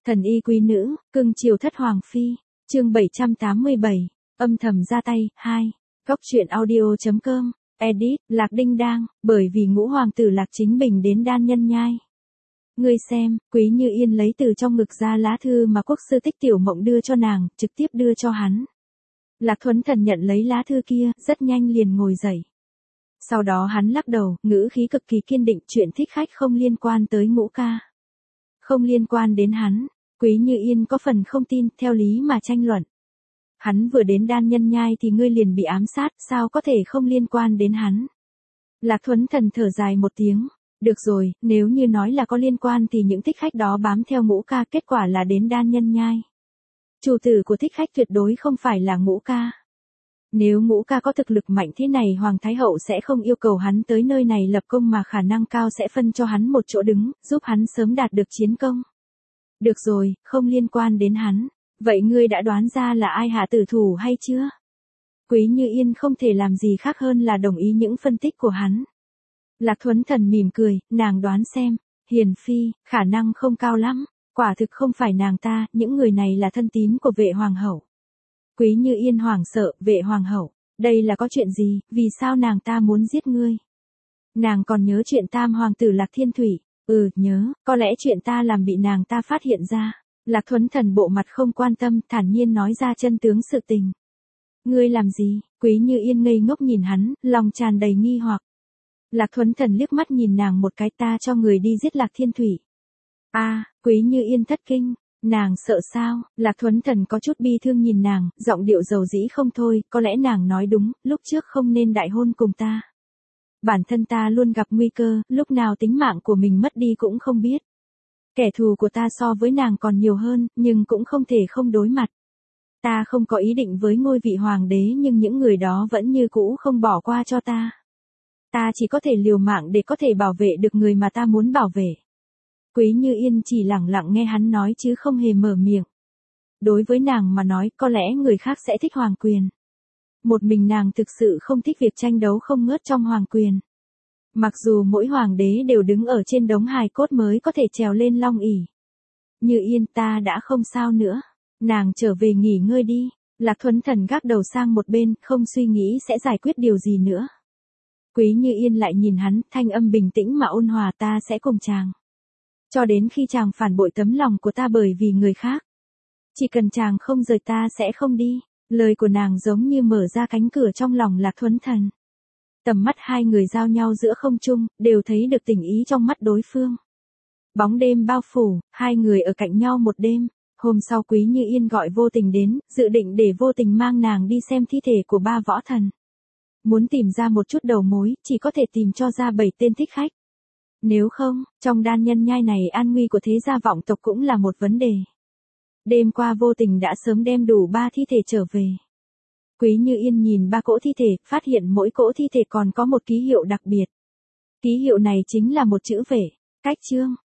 Thần y quý nữ, cưng chiều thất hoàng phi, chương 787, âm thầm ra tay, 2, góc truyện audio.com, edit, Lạc Đinh Đang, bởi vì ngũ hoàng tử Lạc Chính Bình đến Đan Nhân Nhai. Ngươi xem, Quý Như Yên lấy từ trong ngực ra lá thư mà quốc sư Tích Tiểu Mộng đưa cho nàng, trực tiếp đưa cho hắn. Lạc Thuấn Thần nhận lấy lá thư kia, rất nhanh liền ngồi dậy. Sau đó hắn lắc đầu, ngữ khí cực kỳ kiên định, chuyện thích khách không liên quan tới Ngũ ca. Không liên quan đến hắn. Quý Như Yên có phần không tin, theo lý mà tranh luận. Hắn vừa đến Đan Nhân Nhai thì ngươi liền bị ám sát, sao có thể không liên quan đến hắn. Lạc Thuấn Thần thở dài một tiếng. Được rồi, nếu như nói là có liên quan thì những thích khách đó bám theo Ngũ ca, kết quả là đến Đan Nhân Nhai. Chủ tử của thích khách tuyệt đối không phải là Ngũ ca. Nếu Ngũ ca có thực lực mạnh thế này, Hoàng Thái Hậu sẽ không yêu cầu hắn tới nơi này lập công mà khả năng cao sẽ phân cho hắn một chỗ đứng, giúp hắn sớm đạt được chiến công. Được rồi, không liên quan đến hắn. Vậy ngươi đã đoán ra là ai hạ tử thủ hay chưa? Quý Như Yên không thể làm gì khác hơn là đồng ý những phân tích của hắn. Lạc Thuấn Thần mỉm cười, nàng đoán xem. Hiền phi, khả năng không cao lắm. Quả thực không phải nàng ta, những người này là thân tín của vệ hoàng hậu. Quý Như Yên hoảng sợ, vệ hoàng hậu. Đây là có chuyện gì, vì sao nàng ta muốn giết ngươi? Nàng còn nhớ chuyện tam hoàng tử Lạc Thiên Thủy. Nhớ, có lẽ chuyện ta làm bị nàng ta phát hiện ra. Lạc Thuấn Thần bộ mặt không quan tâm, thản nhiên nói ra chân tướng sự tình. Ngươi làm gì? Quý Như Yên ngây ngốc nhìn hắn, lòng tràn đầy nghi hoặc. Lạc Thuấn Thần liếc mắt nhìn nàng một cái, ta cho người đi giết Lạc Thiên Thủy. Quý Như Yên thất kinh, nàng sợ sao? Lạc Thuấn Thần có chút bi thương nhìn nàng, giọng điệu dầu dĩ không thôi, có lẽ nàng nói đúng, lúc trước không nên đại hôn cùng ta. Bản thân ta luôn gặp nguy cơ, lúc nào tính mạng của mình mất đi cũng không biết. Kẻ thù của ta so với nàng còn nhiều hơn, nhưng cũng không thể không đối mặt. Ta không có ý định với ngôi vị hoàng đế, nhưng những người đó vẫn như cũ không bỏ qua cho ta. Ta chỉ có thể liều mạng để có thể bảo vệ được người mà ta muốn bảo vệ. Quý Như Yên chỉ lặng lặng nghe hắn nói chứ không hề mở miệng. Đối với nàng mà nói, có lẽ người khác sẽ thích hoàng quyền. Một mình nàng thực sự không thích việc tranh đấu không ngớt trong hoàng quyền. Mặc dù mỗi hoàng đế đều đứng ở trên đống hài cốt mới có thể trèo lên long ỷ. Như Yên, ta đã không sao nữa. Nàng trở về nghỉ ngơi đi. Lạc Thuấn Thần gác đầu sang một bên, không suy nghĩ sẽ giải quyết điều gì nữa. Quý Như Yên lại nhìn hắn, thanh âm bình tĩnh mà ôn hòa, ta sẽ cùng chàng. Cho đến khi chàng phản bội tấm lòng của ta bởi vì người khác. Chỉ cần chàng không rời ta sẽ không đi. Lời của nàng giống như mở ra cánh cửa trong lòng Lạc Thuấn Thần. Tầm mắt hai người giao nhau giữa không trung, đều thấy được tình ý trong mắt đối phương. Bóng đêm bao phủ, hai người ở cạnh nhau một đêm. Hôm sau Quý Như Yên gọi Vô Tình đến, dự định để Vô Tình mang nàng đi xem thi thể của 3 võ thần. Muốn tìm ra một chút đầu mối, chỉ có thể tìm cho ra 7 tên thích khách. Nếu không, trong Đan Nhân Nhai này an nguy của thế gia vọng tộc cũng là một vấn đề. Đêm qua Vô Tình đã sớm đem đủ 3 thi thể trở về. Quý Như Yên nhìn 3 cỗ thi thể, phát hiện mỗi cỗ thi thể còn có một ký hiệu đặc biệt. Ký hiệu này chính là một chữ vệ. Cách chương,